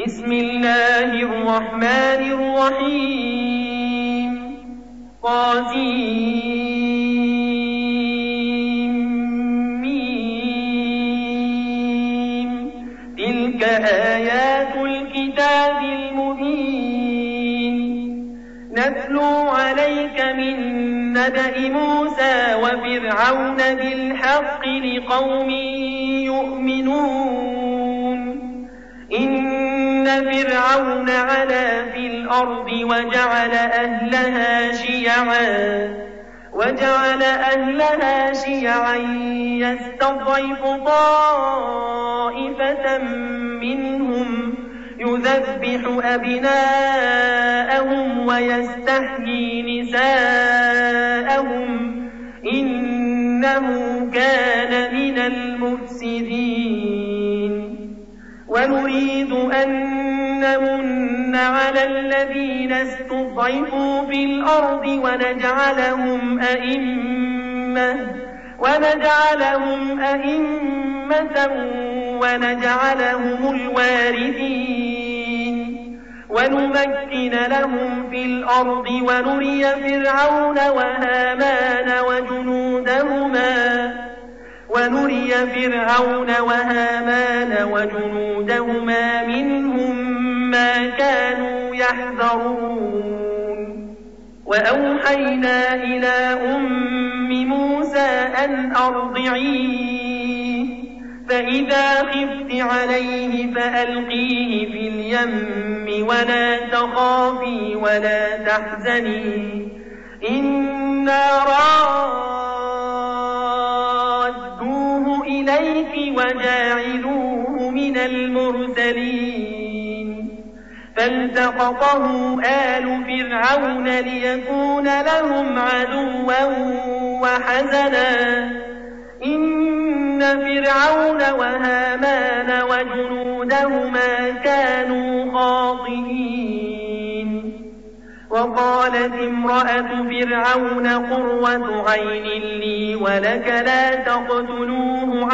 بسم الله الرحمن الرحيم طاسيم تلك آيات الكتاب المبين نتلو عليك من نبأ موسى وفرعون بالحق لقوم يؤمنون إن فرعون علا في الأرض وجعل أهلها شيعا يستضعف طائفة منهم يذبح أبناءهم ويستحيي نساءهم إنه كان من المفسدين ونريد أن نمن على الذين استضعفوا في الأرض ونجعلهم أئمة ونجعلهم الوارثين ونمكن لهم في الأرض ونري فرعون وهامان وجنودهما منهم ما كانوا يحذرون وأوحينا إلى أم موسى أن أرضعيه فإذا خفت عليه فألقيه في اليم ولا تخافي ولا تحزني إنا رادوه إليك وجاعلوه من المرسلين فالتقطه آل فرعون ليكون لهم عدوا وحزنا إن فرعون وهامان وجنودهما كانوا خاطئين وقالت امرأة فرعون قرة عين لي ولك لا تقتلوه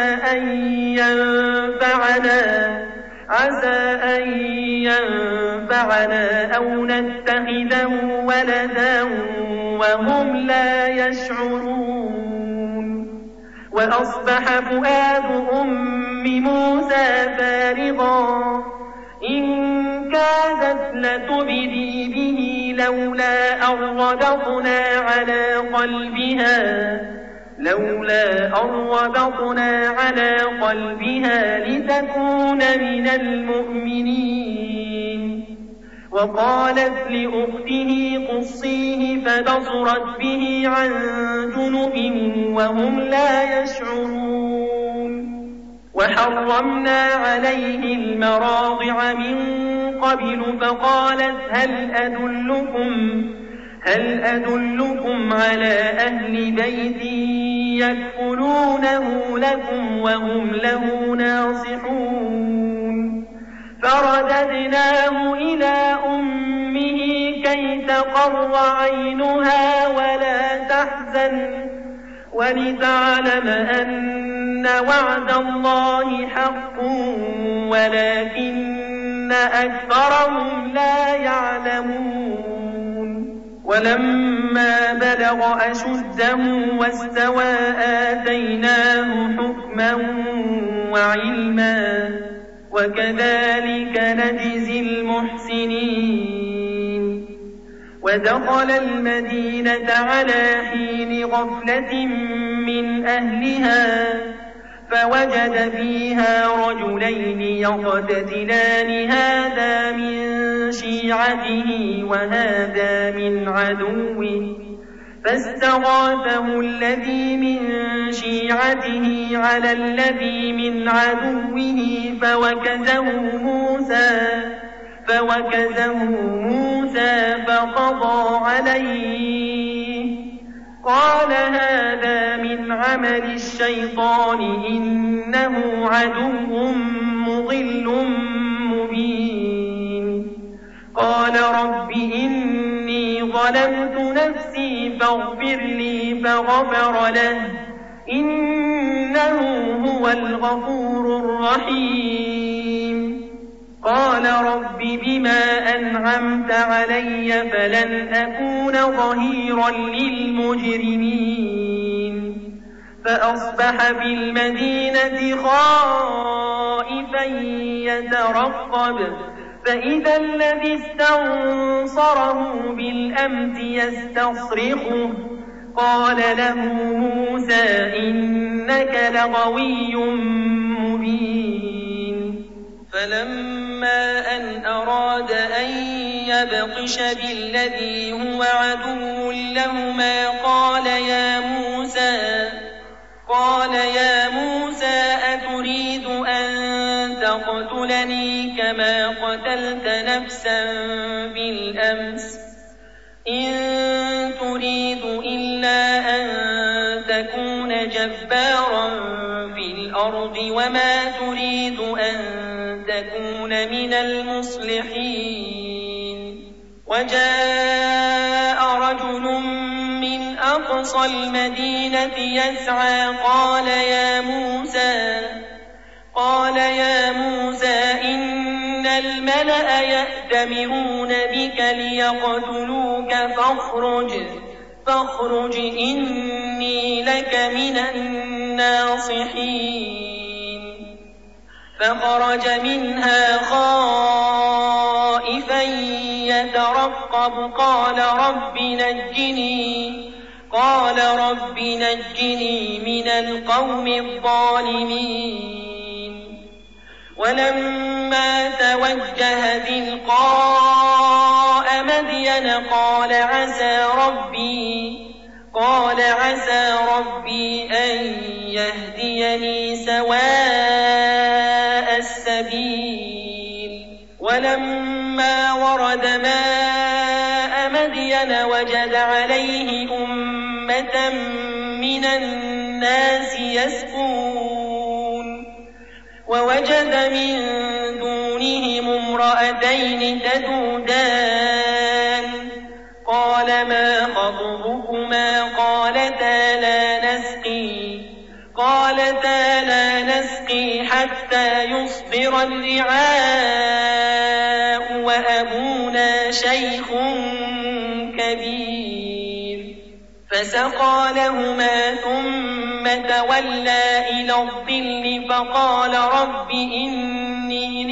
عسى أن ينفعنا أو نتخذه ولدا وهم لا يشعرون وأصبح فؤاد أم موسى فارغا إن كادت لتبدي به لولا أن ربطنا على قلبها لتكون من المؤمنين وقالت لأخته قصيه فبصرت به عن جنب وهم لا يشعرون وحرمنا عليه المراضع من قبل فقالت هل أدلكم على أهل بيت يكفلونه لكم وهم له ناصحون فرددناه إلى أمه كي تقر عينها ولا تحزن ولتعلم أن وعد الله حق ولكن أكثرهم لا يعلمون ولما بلغ أشده واستوى آتيناه حكما وعلما وكذلك نجزي المحسنين ودخل المدينة على حين غفلة من أهلها فوجد فيها رجلين يقتتلان هذا من شيعته وهذا من عدوه فاستغاثه الذي من شيعته على الذي من عدوه فوكزه موسى فقضى عليه قال هذا من عمل الشيطان إنه عدو مضل مبين قال رب إني ظلمت نفسي فاغفر لي فغفر له إنه هو الغفور الرحيم قال رب بما أنعمت علي فلن أكون ظهيرا للمجرمين فأصبح بالمدينة خائفا يترقب فإذا الذي استنصره بالأمس يستصرخه قال له موسى إنك لغوي مبين فلما أن أراد أن يبطش بالذي هو عدو لهما قال يا موسى أتريد أن تقتلني كما قتلت نفسا بالأمس إن تريد إلا أن تكون جبارا في الأرض وما تريد أن تكون من المصلحين وجاء رجل من أقصى المدينة يسعى قال يا موسى إن الملأ يأتمرون بك ليقتلوك فاخرج إني لك من الناصحين فخرج منها خائفا يترقب قال رب نجني من القوم الظالمين ولما توجه تلقاء مدين قال عسى ربي أن يهديني سواء السبيل ولما ورد ماء مدين وجد عليه أمة من الناس يسقون ووجد من دونهم امرأتين تذودان قال ما خطبكما قالتا لا نسقي حتى يصدر الرعاء وأبونا شيخ كبير فسقى لهما ثم تولى إلى الظل فقال رب إني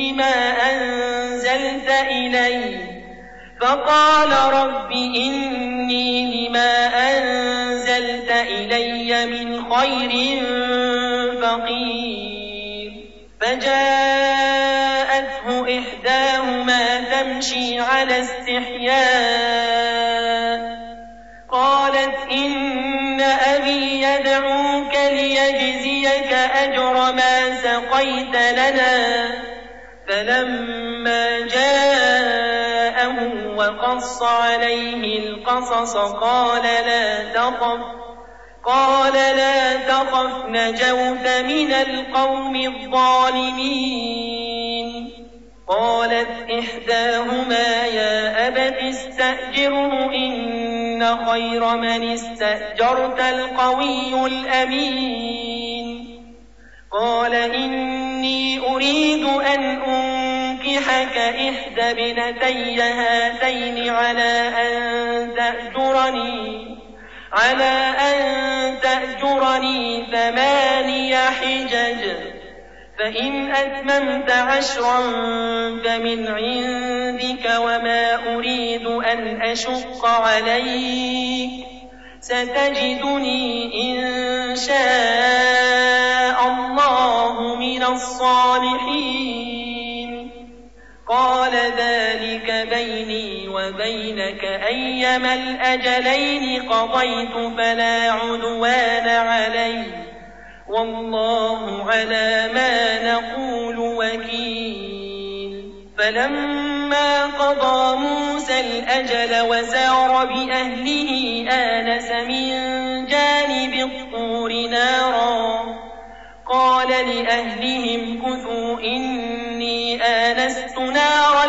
لما أنزلت إلي من خير فقير فجاءته إحداهما تمشي على استحياء قالت إن أبي يدعوك ليجزيك أجر ما سقيت لنا فلما جاءه وقص عليه القصص قال لا تخف نجوت من القوم الظالمين قالت إحداهما يا أبت استأجره إن خير من استأجرت القوي الأمين قال إني أريد أن أنكحك إحدى ابنتي هاتين على أن تأجرني 8 حجج فإن أتممت 10 فمن عندك وما أريد أن أشق عليك ستجدني إن شاء الله من الصالحين قال ذلك بيني وبينك أيما الأجلين قضيت فلا عدوان علي والله على ما نقول وكيل فلما قضى موسى الأجل وسار بأهله آنس من جانب الطور نارا قال لأهلهم كثوا إني آنست نارا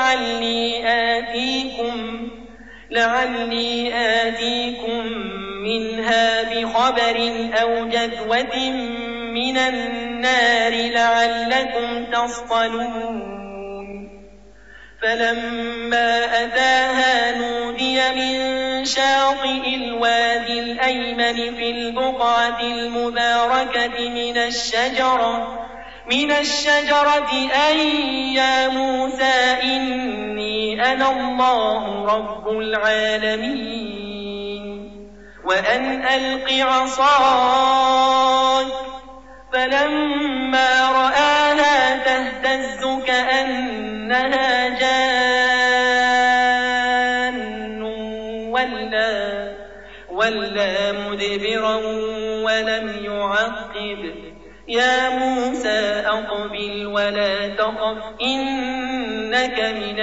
لعلي آتيكم منها بخبر أو جذوة من النار لعلكم تصطلون فلما أتاها نودي من شاطئ الوادي الأيمن في البقعة المباركة من الشجرة أن يا موسى إني أنا الله رب العالمين وأن ألق عصاك فلما رآها تهتز كأنها جان ولا مدبرا ولم يعقب يا موسى أقبل ولا تخف إنك من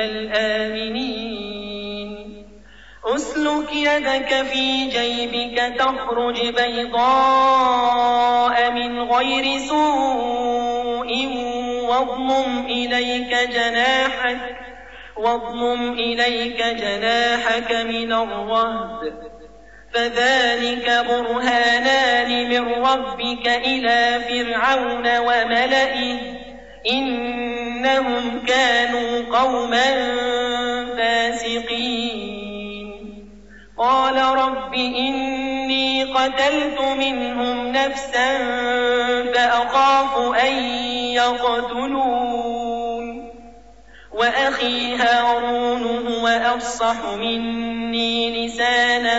الآمنين أسلك يدك في جيبك تخرج بيضاء من غير سوء واضمم إليك جناحك من الرهب فذلك برهانان من ربك إلى فرعون وملئه إنهم كانوا قوما فاسقين قال رب إني قتلت منهم نفسا فأخاف أن يقتلون وأخي هارون هو أفصح مني لسانا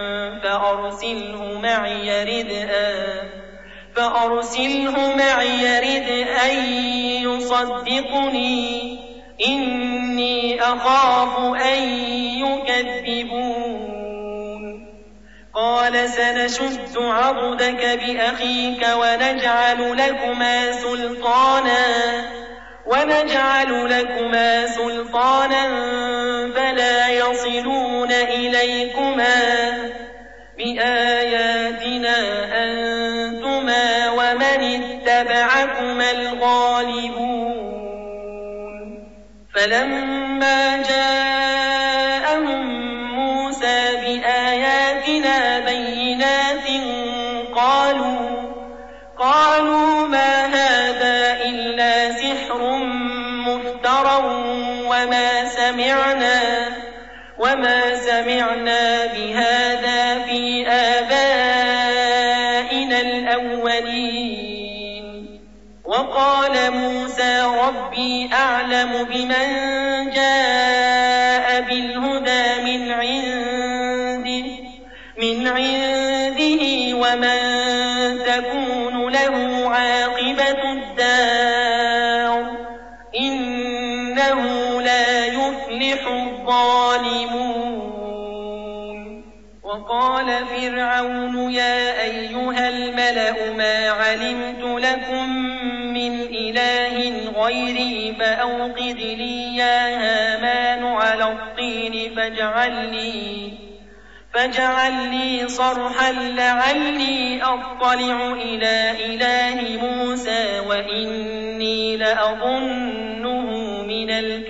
فأرسله معي رد أن يصدقني إني أخاف أن يكذبون قال سنشد عضدك بأخيك ونجعل لكما سلطانا فلا يصلون إليكما بآياتنا أنتما ومن اتبعكما الغالبون فلما جاءهم موسى بآياتنا بينات قالوا ما هذا إلا سحر مفترى وما سمعنا بهذا في آبائنا الأولين وقال موسى ربي أعلم بمن جاء بالهدى من عنده ومن تكون له عاقبة الدار إنه لا يفلح الظالمون وقال فرعون يا أيها الملأ ما علمت لكم من إله غيري فأوقد لي يا هامان على الطين فاجعل لي صرحا لعلي أطلع إلى إله موسى وإني لأظنه من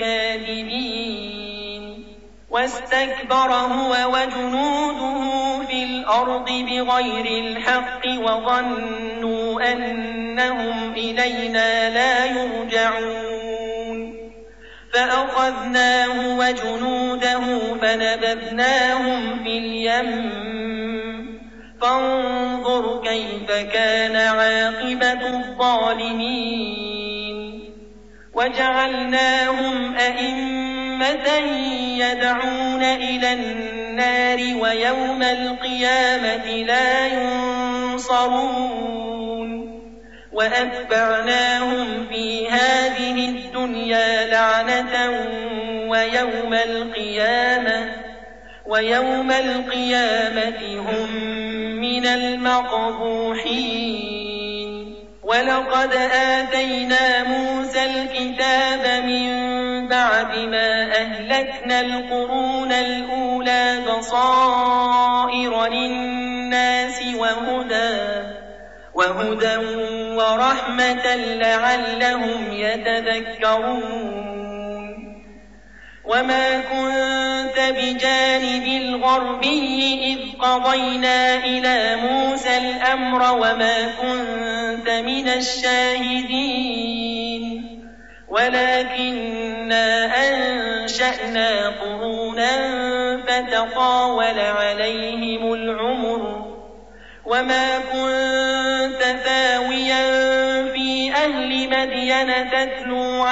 الكاذبين واستكبر هو وجنوده في الأرض بغير الحق وظنوا أنهم إلينا لا يرجعون فأخذناه وجنوده فنبذناهم في اليم فانظر كيف كان عاقبة الظالمين وجعلناهم أئمة يدعون إلى النار ويوم القيامة لا ينصرون وأتبعناهم في هذه الدنيا لعنة ويوم القيامة هم من المقبوحين ولقد آتينا موسى الكتاب من بعد ما أهلكنا القرون الأولى بصائر للناس وهدى ورحمة لعلهم يتذكرون وما كنت بجانب الغربي إذ قضينا إلى موسى الأمر وما كنت من الشاهدين ولكننا أنشأنا قرونا فتطاول عليهم العمر وما كنت ثاويا في أهل مدين تتلو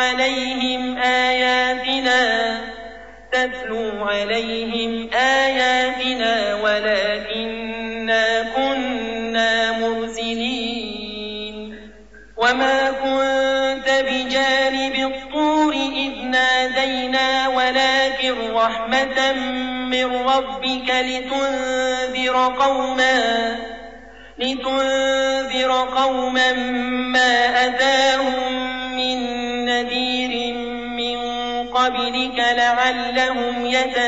عليهم آياتنا ولكننا كنا مرسلين وما كنت بجانب الطور إذ نادينا ولكن رحمة من ربك لتنذر قوما ما أتاهم من نذير من قبلك لعلهم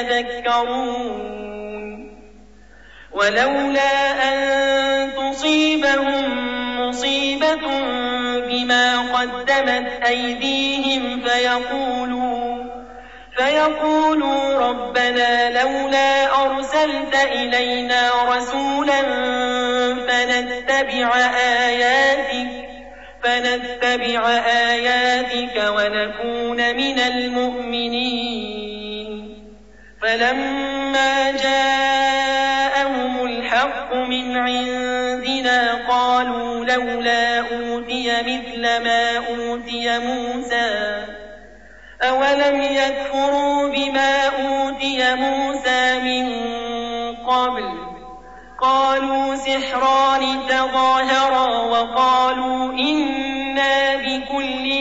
يتذكرون ولولا أن تصيبهم مصيبة بما قدمت أيديهم فيقولوا ربنا لولا أرسلت إلينا رسولا فنتبع آياتك ونكون من المؤمنين فلما جاءهم الحق من عندنا قالوا لولا أوتي مثل ما أوتي موسى أولم يكفروا بما أوتي موسى من قبل قالوا سحران تظاهرا وقالوا إنا بكل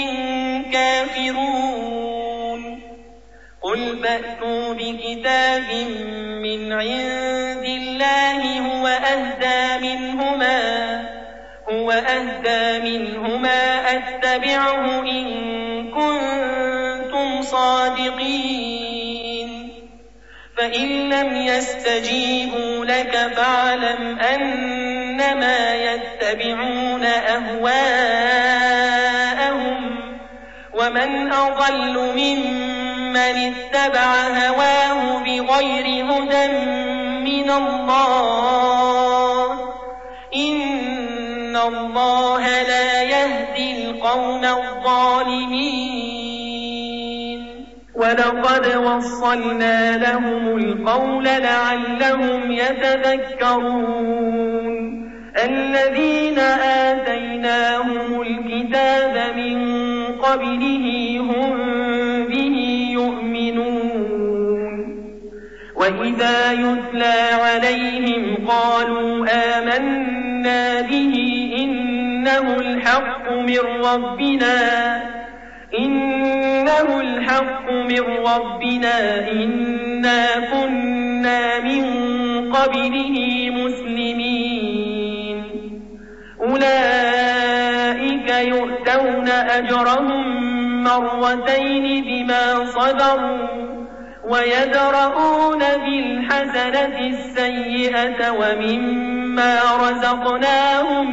كافرون قل فأتوا بكتاب من عند الله هو أهدى منهما أتبعه إن كنتم صادقين فإن لم يستجيبوا لك فاعلم أنما يتبعون أهواءهم ومن أضل ممن اتبع هواه بغير هدى من الله إن الله لا يهدي القوم الظالمين ولقد وصلنا لهم القول لعلهم يتذكرون الذين آتيناهم الكتاب من قبله هم به يؤمنون وإذا يتلى عليهم قالوا آمنا به إنه الحق من ربنا إنا كنا من قبله مسلمين أولئك يؤتون أجرهم مرتين بما صبروا ويدرؤون بالحسنة السيئة ومما رزقناهم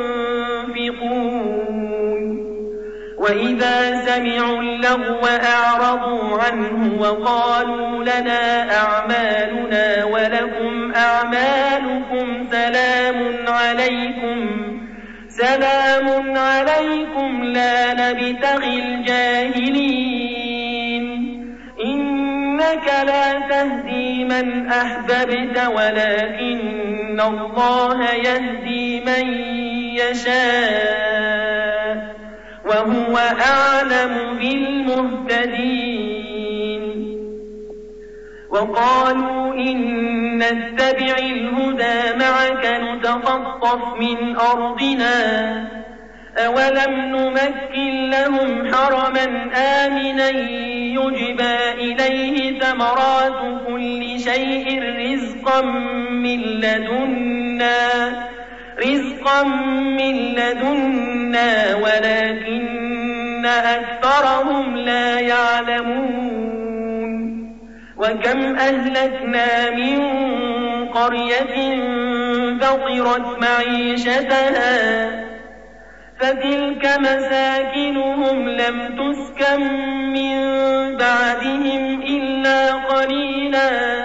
ينفقون وإذا سمعوا اللغو أعرضوا عنه وقالوا لنا أعمالنا ولكم أعمالكم سلام عليكم لا نبتغي الجاهلين إنك لا تهدي من أحببت ولكن الله يهدي من يشاء وهو أعلم بالمهتدين وقالوا إن نتبع الهدى معك نتخطف من أرضنا أولم نمكن لهم حرما آمنا يجبى إليه ثمرات كل شيء رزقا من لدنا ولكن أكثرهم لا يعلمون وكم أهلكنا من قرية بطرت معيشتها فتلك مساكنهم لم تسكن من بعدهم إلا قليلا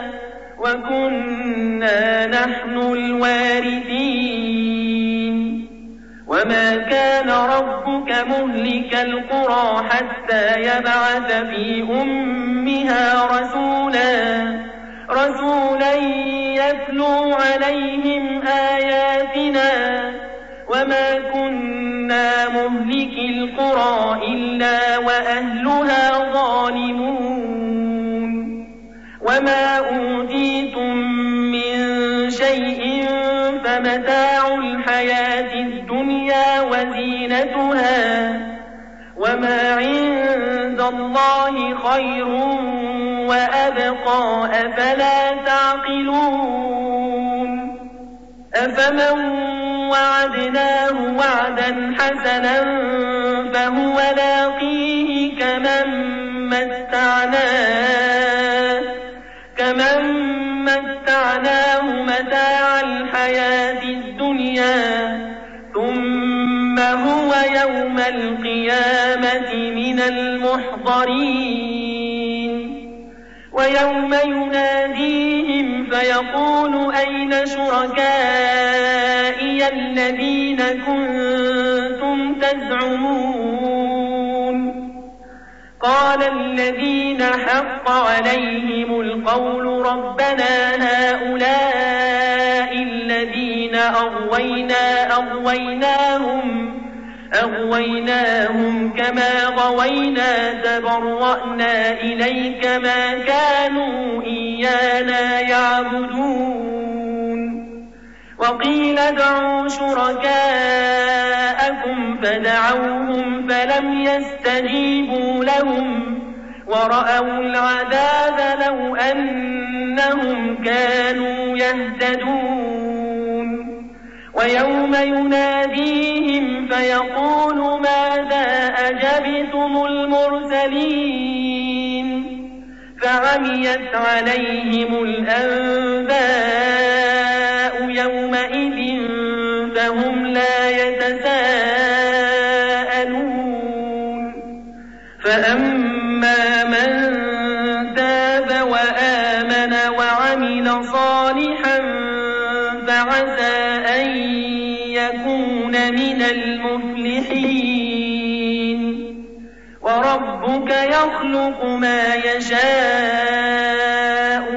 وكنا نحن الوارثين وما كان ربك مهلك القرى حتى يبعث في أمها رسولا يتلو عليهم آياتنا وما كنا مهلك القرى إلا وأهلها ظالمون وما أوتيتم من شيء فمتاع الحياة الدنيا وزينتها وما عند الله خير وأبقى أفلا تعقلون أفمن وعدناه وعدا حسنا فهو لاقيه كمن متعناه متاع الحياة الدنيا ثم هو يوم القيامة من المحضرين ويوم يناديهم فيقول أين شركائي الذين كنتم تزعمون قال الذين حق عليهم القول ربنا هؤلاء الذين أغويناهم كما غوينا تبرأنا إليك ما كانوا إيانا يعبدون وقيل ادعوا شركاءكم فدعوهم فلم يستجيبوا لهم ورأوا العذاب لو أنهم كانوا يهتدون ويوم يناديهم فيقول ماذا أجبتم المرسلين فعميت عليهم الأنباء يومئذ فهم لا يتساءلون فأما من تاب وآمن وعمل صالحا فعسى أن يكون من المفلحين وربك يخلق ما يشاء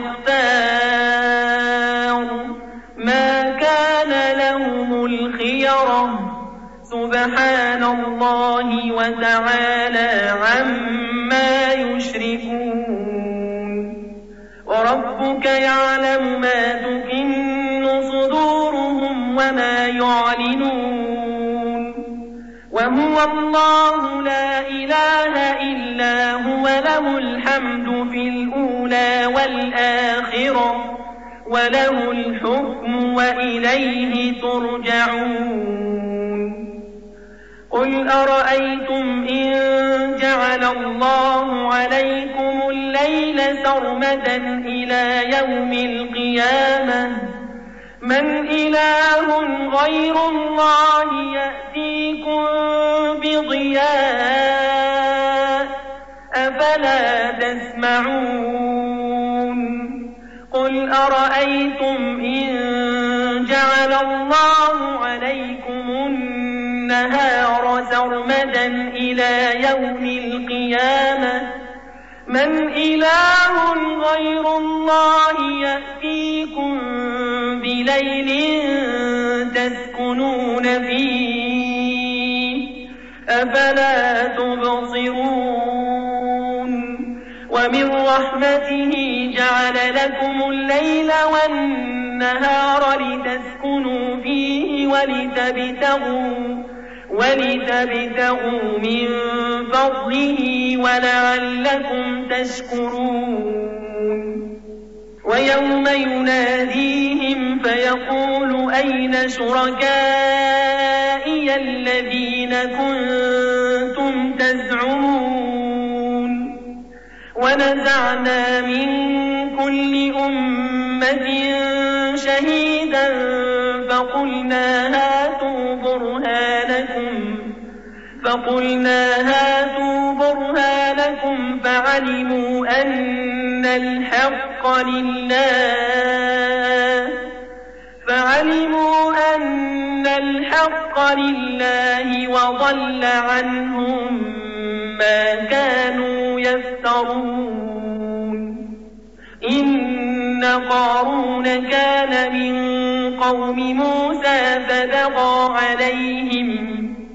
ويختار ما كان لهم الخيرة سبحان الله وتعالى عما يشركون وربك يعلم ما تكن صدورهم وما يعلنون وهو الله لا إله إلا هو له الحمد في الأولى والآخرة وله الحكم وإليه ترجعون قل أرأيتم إن جعل الله عليكم الليل سرمدا إلى يوم القيامة من إله غير الله يأتيكم بضياء أفلا تسمعون قل أرأيتم إن جعل الله عليكم النهار سرمدا إلى يوم القيامة من إله غير الله يأتيكم بليل تسكنون فيه أفلا تبصرون ومن رحمته جعل لكم الليل والنهار لتسكنوا فيه ولتبتغوا من فضله ولعلكم تشكرون ويوم يناديهم فيقول أين شركائي الذين كنتم تزعمون ونزعنا من كل أمة شهيدا فقلنا هاتوا برهانكم فعلموا أن الحق لله وضل عنهم ما كانوا يفترون إن قارون كان من قوم موسى فبغى عليهم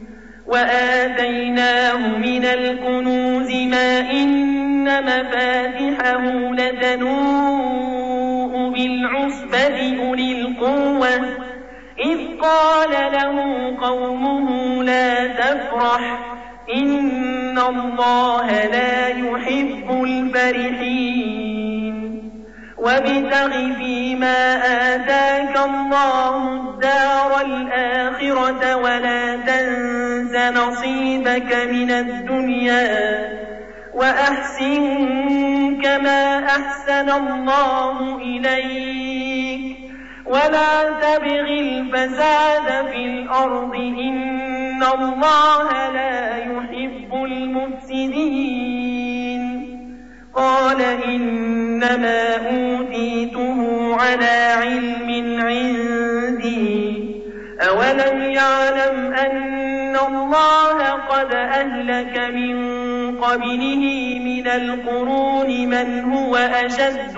وآتيناه من الكنوز ما إن مفاتحه لتنوء بالعصبة أولي القوة إذ قال له قومه لا تفرح إن الله لا يحب الفرحين وابتغ فيما آتاك الله الدار الآخرة ولا تنس نصيبك من الدنيا وأحسن كما أحسن الله إليك ولا تبغ الفساد في الأرض إن الله لا يحب المفسدين قال إنما أوتيته على علم عندي أولم يعلم أن الله قد أهلك من قبله من القرون من هو أشد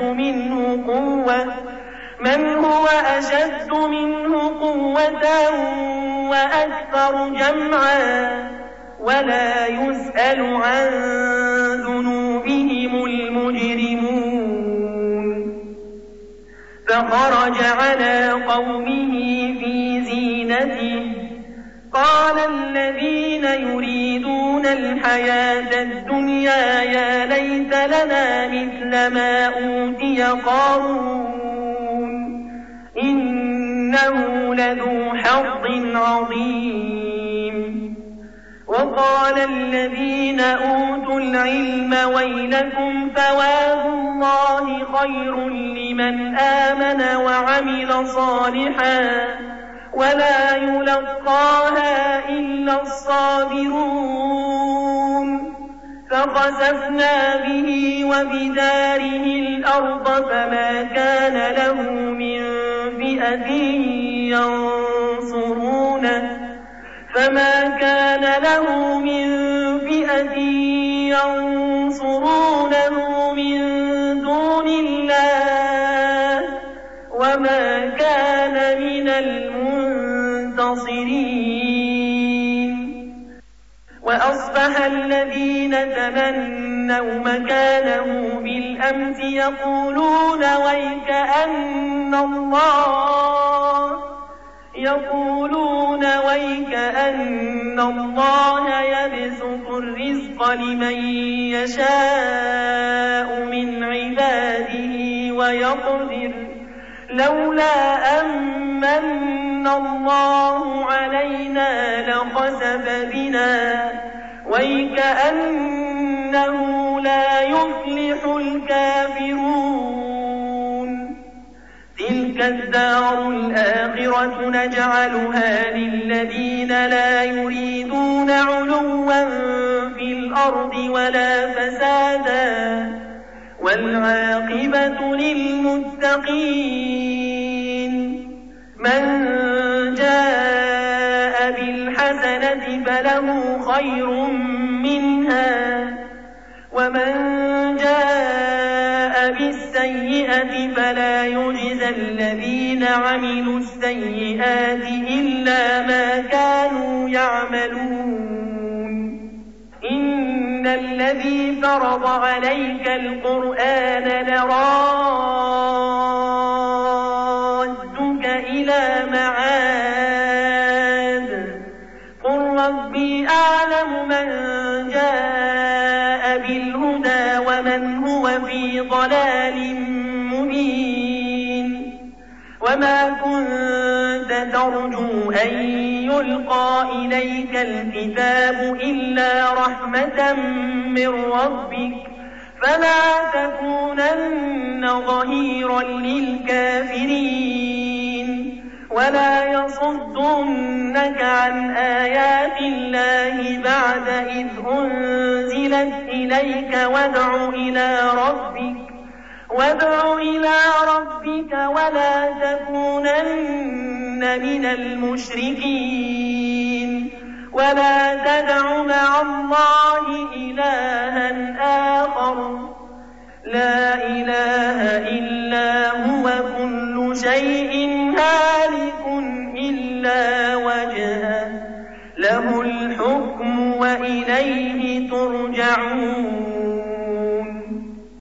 منه قوة وأكثر جمعا ولا يسأل عن ذنوبهم المجرمون فخرج على قومه في زينته قال الذين يريدون الحياة الدنيا يا ليت لنا مثل ما أوتي قارون إنه لذو حظ عظيم وقال الذين أوتوا العلم ويلكم ثواب الله خير لمن آمن وعمل صالحا ولا يلقاها إلا الصابرون فخسفنا به وبداره الأرض فما كان له من فئة ينصرونه من دون الله وما كان من المنتصرين وأصبح الذين تمنوا مكانه بالأمس يقولون ويكأن الله يبسط الرزق لمن يشاء من عباده ويقدر لولا أمن الله علينا لخسف بنا ويكأنه لا يفلح الكافرون تلك الدار الآخرة نجعلها للذين لا يريدون علوا في الأرض ولا فسادا والعاقبة للمتقين من جاء بالحسنة فله خير منها ومن جاء بالسيئة فلا يجزى الذين عملوا السيئات إلا ما كانوا يعملون إن الذي فرض عليك القرآن لرادك إلى معاد قل ربي أعلم من جاء بالهدى ومن هو في ضلال مبين وما كنت ترجو أن يلقى إليك الكتاب إلا رحمة من ربك فلا تكونن ظهيرا للكافرين ولا يصدنك عن آيات الله بعد إذ أنزلت إليك وادع إلى ربك ولا تكونن من المشركين ولا تدع مع الله إلها آخر لا إله إلا هو كل شيء هالك إلا وجهه له الحكم وإليه ترجعون